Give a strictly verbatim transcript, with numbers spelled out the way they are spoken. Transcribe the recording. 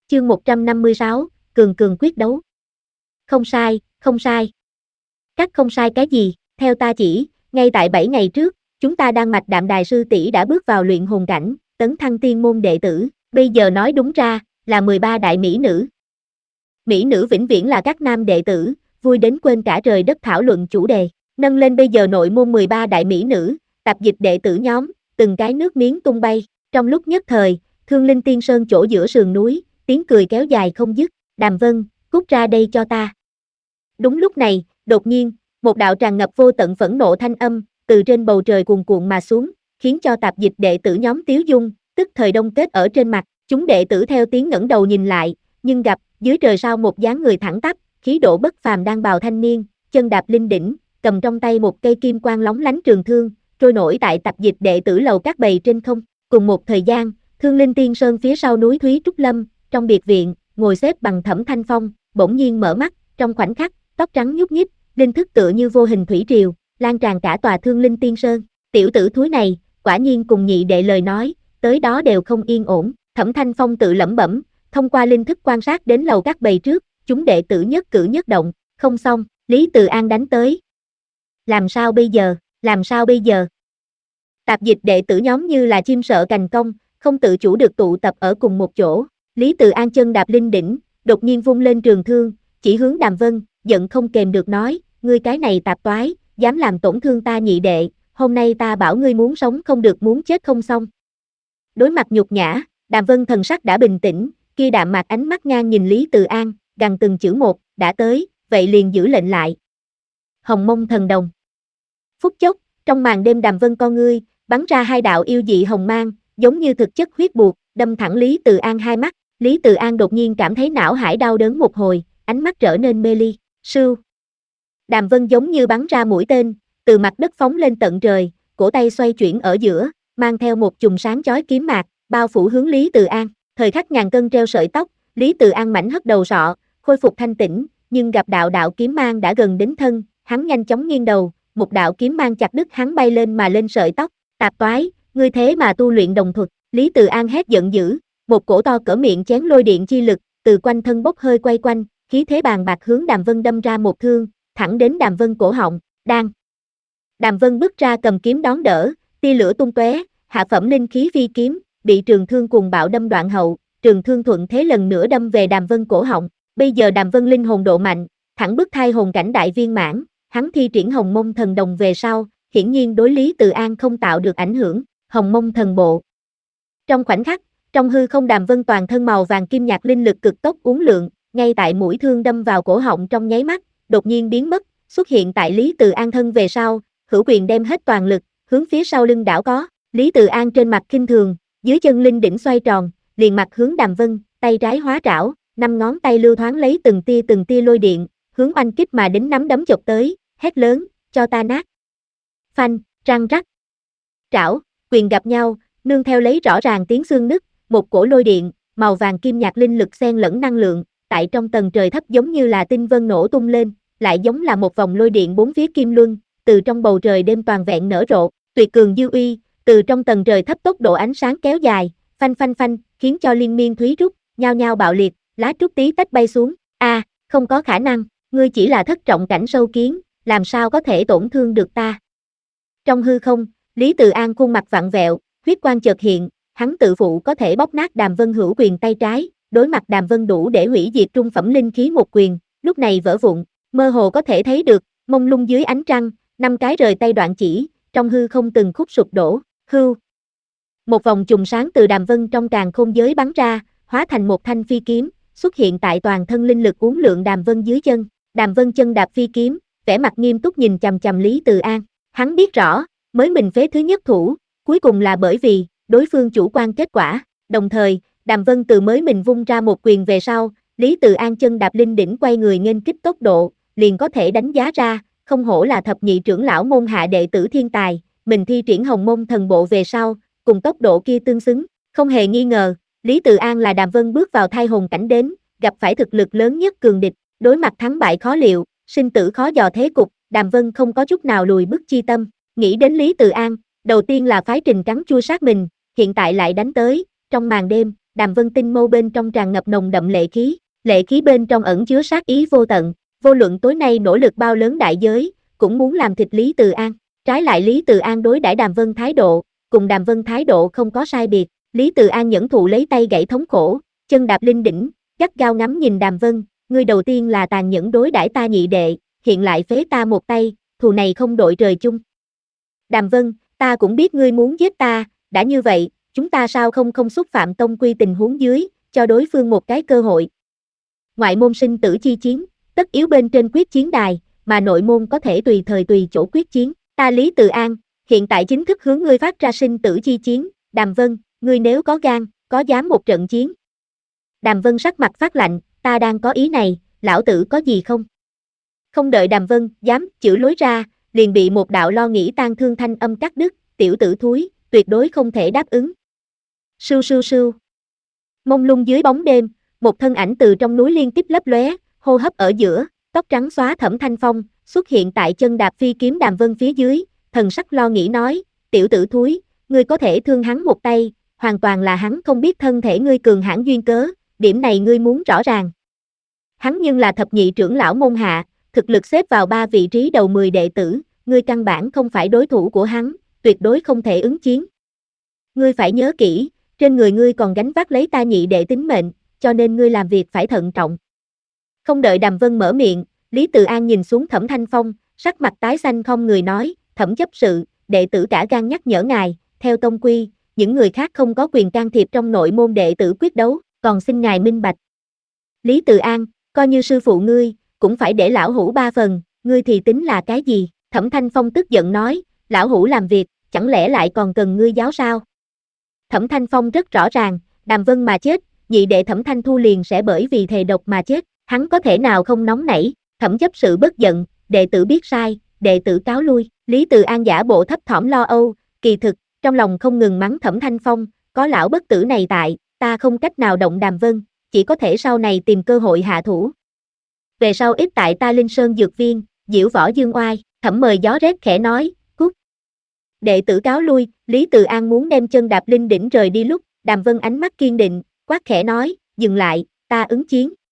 Chương một trăm năm mươi sáu, cường cường quyết đấu. Không sai, không sai. Các không sai cái gì, theo ta chỉ, ngay tại bảy ngày trước, chúng ta đang mạch đạm đài sư tỷ đã bước vào luyện hồn cảnh, tấn thăng tiên môn đệ tử, bây giờ nói đúng ra, là mười ba đại mỹ nữ. Mỹ nữ vĩnh viễn là các nam đệ tử, vui đến quên cả trời đất thảo luận chủ đề, nâng lên bây giờ nội môn mười ba đại mỹ nữ, tạp dịch đệ tử nhóm, từng cái nước miếng tung bay, trong lúc nhất thời, Thương Linh Tiên Sơn chỗ giữa sườn núi, tiếng cười kéo dài không dứt, Đàm Vân, cút ra đây cho ta. Đúng lúc này, đột nhiên, một đạo tràn ngập vô tận phẫn nộ thanh âm, từ trên bầu trời cuồn cuộn mà xuống, khiến cho tạp dịch đệ tử nhóm tiếu dung, tức thời đông kết ở trên mặt, chúng đệ tử theo tiếng ngẩng đầu nhìn lại, nhưng gặp, dưới trời sao một dáng người thẳng tắp, khí độ bất phàm đang bào thanh niên, chân đạp linh đỉnh, cầm trong tay một cây kim quang lóng lánh trường thương, trôi nổi tại tạp dịch đệ tử lầu các bầy trên không, cùng một thời gian, Thương Linh Tiên Sơn phía sau núi Thúy Trúc Lâm, trong biệt viện, ngồi xếp bằng Thẩm Thanh Phong, bỗng nhiên mở mắt, trong khoảnh khắc, tóc trắng nhúc nhích, linh thức tựa như vô hình thủy triều, lan tràn cả tòa Thương Linh Tiên Sơn. Tiểu tử thúi này, quả nhiên cùng nhị đệ lời nói, tới đó đều không yên ổn. Thẩm Thanh Phong tự lẩm bẩm, thông qua linh thức quan sát đến lầu các bầy trước, chúng đệ tử nhất cử nhất động, không xong, Lý Từ An đánh tới. Làm sao bây giờ, làm sao bây giờ? Tạp dịch đệ tử nhóm như là chim sợ cành cong, không tự chủ được tụ tập ở cùng một chỗ. Lý Từ An chân đạp linh đỉnh, đột nhiên vung lên trường thương, chỉ hướng Đàm Vân, giận không kềm được nói, ngươi cái này tạp toái, dám làm tổn thương ta nhị đệ, hôm nay ta bảo ngươi muốn sống không được muốn chết không xong. Đối mặt nhục nhã, Đàm Vân thần sắc đã bình tĩnh, kia đạm mạc ánh mắt ngang nhìn Lý Từ An, gằn từng chữ một, đã tới, vậy liền giữ lệnh lại. Hồng Mông Thần Đồng. Phút chốc, trong màn đêm Đàm Vân con ngươi, bắn ra hai đạo yêu dị hồng mang, giống như thực chất huyết buộc, đâm thẳng Lý Từ An hai mắt. Lý Từ An đột nhiên cảm thấy não hải đau đớn một hồi, ánh mắt trở nên mê ly. Sưu. Đàm Vân giống như bắn ra mũi tên, từ mặt đất phóng lên tận trời, cổ tay xoay chuyển ở giữa, mang theo một chùm sáng chói kiếm mạc, bao phủ hướng Lý Từ An. Thời khắc ngàn cân treo sợi tóc, Lý Từ An mảnh hất đầu sọ, khôi phục thanh tĩnh, nhưng gặp đạo đạo kiếm mang đã gần đến thân, hắn nhanh chóng nghiêng đầu, một đạo kiếm mang chặt đứt hắn bay lên mà lên sợi tóc. Tạp toái, ngươi thế mà tu luyện đồng thuật. Lý Từ An hét giận dữ, một cổ to cỡ miệng chén lôi điện chi lực, từ quanh thân bốc hơi quay quanh, khí thế bàn bạc hướng Đàm Vân đâm ra một thương, thẳng đến Đàm Vân cổ họng, đang. Đàm Vân bước ra cầm kiếm đón đỡ, tia lửa tung tóe, hạ phẩm linh khí phi kiếm, bị trường thương cuồng bạo đâm đoạn hậu, trường thương thuận thế lần nữa đâm về Đàm Vân cổ họng. Bây giờ Đàm Vân linh hồn độ mạnh, thẳng bước thai hồn cảnh đại viên mãn, hắn thi triển Hồng Mông Thần Đồng về sau, hiển nhiên đối Lý Từ An không tạo được ảnh hưởng. Hồng Mông Thần Bộ. Trong khoảnh khắc, trong hư không Đàm Vân toàn thân màu vàng kim nhạt linh lực cực tốc uốn lượn, ngay tại mũi thương đâm vào cổ họng trong nháy mắt, đột nhiên biến mất, xuất hiện tại Lý Từ An thân về sau, hữu quyền đem hết toàn lực, hướng phía sau lưng đảo có. Lý Từ An trên mặt khinh thường, dưới chân linh đỉnh xoay tròn, liền mặt hướng Đàm Vân, tay trái hóa trảo, năm ngón tay lưu thoáng lấy từng tia từng tia lôi điện, hướng oanh kích mà đến nắm đấm chộp tới, hét lớn, cho ta nát. Phanh, răng rắc. Trảo, quyền gặp nhau, nương theo lấy rõ ràng tiếng xương nứt, một cổ lôi điện, màu vàng kim nhạt linh lực xen lẫn năng lượng, tại trong tầng trời thấp giống như là tinh vân nổ tung lên, lại giống là một vòng lôi điện bốn phía kim luân, từ trong bầu trời đêm toàn vẹn nở rộ, tuyệt cường dư uy, từ trong tầng trời thấp tốc độ ánh sáng kéo dài, phanh phanh phanh, khiến cho liên miên thúy trúc, nhao nhao bạo liệt, lá trúc tí tách bay xuống. A, à, không có khả năng, ngươi chỉ là thất trọng cảnh sâu kiến, làm sao có thể tổn thương được ta? Trong hư không, Lý Từ An khuôn mặt vặn vẹo, huyết quang chợt hiện, hắn tự phụ có thể bóp nát Đàm Vân hữu quyền tay trái, đối mặt Đàm Vân đủ để hủy diệt trung phẩm linh khí một quyền, lúc này vỡ vụn, mơ hồ có thể thấy được, mông lung dưới ánh trăng, năm cái rời tay đoạn chỉ, trong hư không từng khúc sụp đổ, hưu. Một vòng chùm sáng từ Đàm Vân trong càn khôn giới bắn ra, hóa thành một thanh phi kiếm, xuất hiện tại toàn thân linh lực uốn lượn Đàm Vân dưới chân. Đàm Vân chân đạp phi kiếm, vẻ mặt nghiêm túc nhìn chằm chằm Lý Từ An, hắn biết rõ, mới mình phế thứ nhất thủ, cuối cùng là bởi vì đối phương chủ quan kết quả. Đồng thời, Đàm Vân từ mới mình vung ra một quyền về sau, Lý Từ An chân đạp linh đỉnh quay người nghênh kích tốc độ, liền có thể đánh giá ra, không hổ là thập nhị trưởng lão môn hạ đệ tử thiên tài, mình thi triển Hồng Mông Thần Bộ về sau, cùng tốc độ kia tương xứng, không hề nghi ngờ, Lý Từ An là Đàm Vân bước vào thai hồn cảnh đến, gặp phải thực lực lớn nhất cường địch, đối mặt thắng bại khó liệu, sinh tử khó dò thế cục, Đàm Vân không có chút nào lùi bước chi tâm, nghĩ đến Lý Từ An, đầu tiên là phái Trình cắn chua sát mình, hiện tại lại đánh tới, trong màn đêm, Đàm Vân tinh mâu bên trong tràn ngập nồng đậm lệ khí, lệ khí bên trong ẩn chứa sát ý vô tận, vô luận tối nay nỗ lực bao lớn đại giới, cũng muốn làm thịt Lý Từ An. Trái lại Lý Từ An đối đãi Đàm Vân thái độ, cùng Đàm Vân thái độ không có sai biệt, Lý Từ An nhẫn thụ lấy tay gãy thống khổ, chân đạp linh đỉnh, gắt gao ngắm nhìn Đàm Vân, ngươi đầu tiên là tàn nhẫn đối đãi ta nhị đệ, hiện lại phế ta một tay, thù này không đội trời chung. Đàm Vân, ta cũng biết ngươi muốn giết ta, đã như vậy, chúng ta sao không không xúc phạm tông quy tình huống dưới, cho đối phương một cái cơ hội. Ngoại môn sinh tử chi chiến, tất yếu bên trên quyết chiến đài, mà nội môn có thể tùy thời tùy chỗ quyết chiến. Ta Lý Từ An, hiện tại chính thức hướng ngươi phát ra sinh tử chi chiến, Đàm Vân, ngươi nếu có gan, có dám một trận chiến. Đàm Vân sắc mặt phát lạnh, ta đang có ý này, lão tử có gì không? Không đợi Đàm Vân dám chửi lối ra, liền bị một đạo lo nghĩ tan thương thanh âm cắt đứt, tiểu tử thúi, tuyệt đối không thể đáp ứng. Sưu sưu sưu. Mông lung dưới bóng đêm, một thân ảnh từ trong núi liên tiếp lấp lóe, hô hấp ở giữa, tóc trắng xóa Thẩm Thanh Phong, xuất hiện tại chân đạp phi kiếm Đàm Vân phía dưới, thần sắc lo nghĩ nói, tiểu tử thúi, ngươi có thể thương hắn một tay, hoàn toàn là hắn không biết thân thể ngươi cường hãn duyên cớ, điểm này ngươi muốn rõ ràng. Hắn nhưng là thập nhị trưởng lão môn hạ, thực lực xếp vào ba vị trí đầu mười đệ tử, ngươi căn bản không phải đối thủ của hắn, tuyệt đối không thể ứng chiến. Ngươi phải nhớ kỹ, trên người ngươi còn gánh vác lấy ta nhị đệ tính mệnh, cho nên ngươi làm việc phải thận trọng. Không đợi Đàm Vân mở miệng, Lý Từ An nhìn xuống Thẩm Thanh Phong, sắc mặt tái xanh không người nói, Thẩm chấp sự, đệ tử cả gan nhắc nhở ngài, theo tông quy, những người khác không có quyền can thiệp trong nội môn đệ tử quyết đấu, còn xin ngài minh bạch. Lý Từ An, coi như sư phụ ngươi, cũng phải để lão hủ ba phần, ngươi thì tính là cái gì? Thẩm Thanh Phong tức giận nói, lão hủ làm việc, chẳng lẽ lại còn cần ngươi giáo sao? Thẩm Thanh Phong rất rõ ràng, Đàm Vân mà chết, nhị đệ Thẩm Thanh Thu liền sẽ bởi vì thề độc mà chết, hắn có thể nào không nóng nảy? Thẩm chấp sự bất giận, đệ tử biết sai, đệ tử cáo lui. Lý Từ An giả bộ thấp thỏm lo âu, kỳ thực, trong lòng không ngừng mắng Thẩm Thanh Phong, có lão bất tử này tại, ta không cách nào động Đàm Vân, chỉ có thể sau này tìm cơ hội hạ thủ. Về sau ít tại ta Linh Sơn Dược Viên, diễu võ dương oai, Thẩm mời gió rét khẽ nói, cút. Đệ tử cáo lui, Lý Từ An muốn đem chân đạp linh đỉnh rời đi lúc, Đàm Vân ánh mắt kiên định, quát khẽ nói, dừng lại, ta ứng chiến.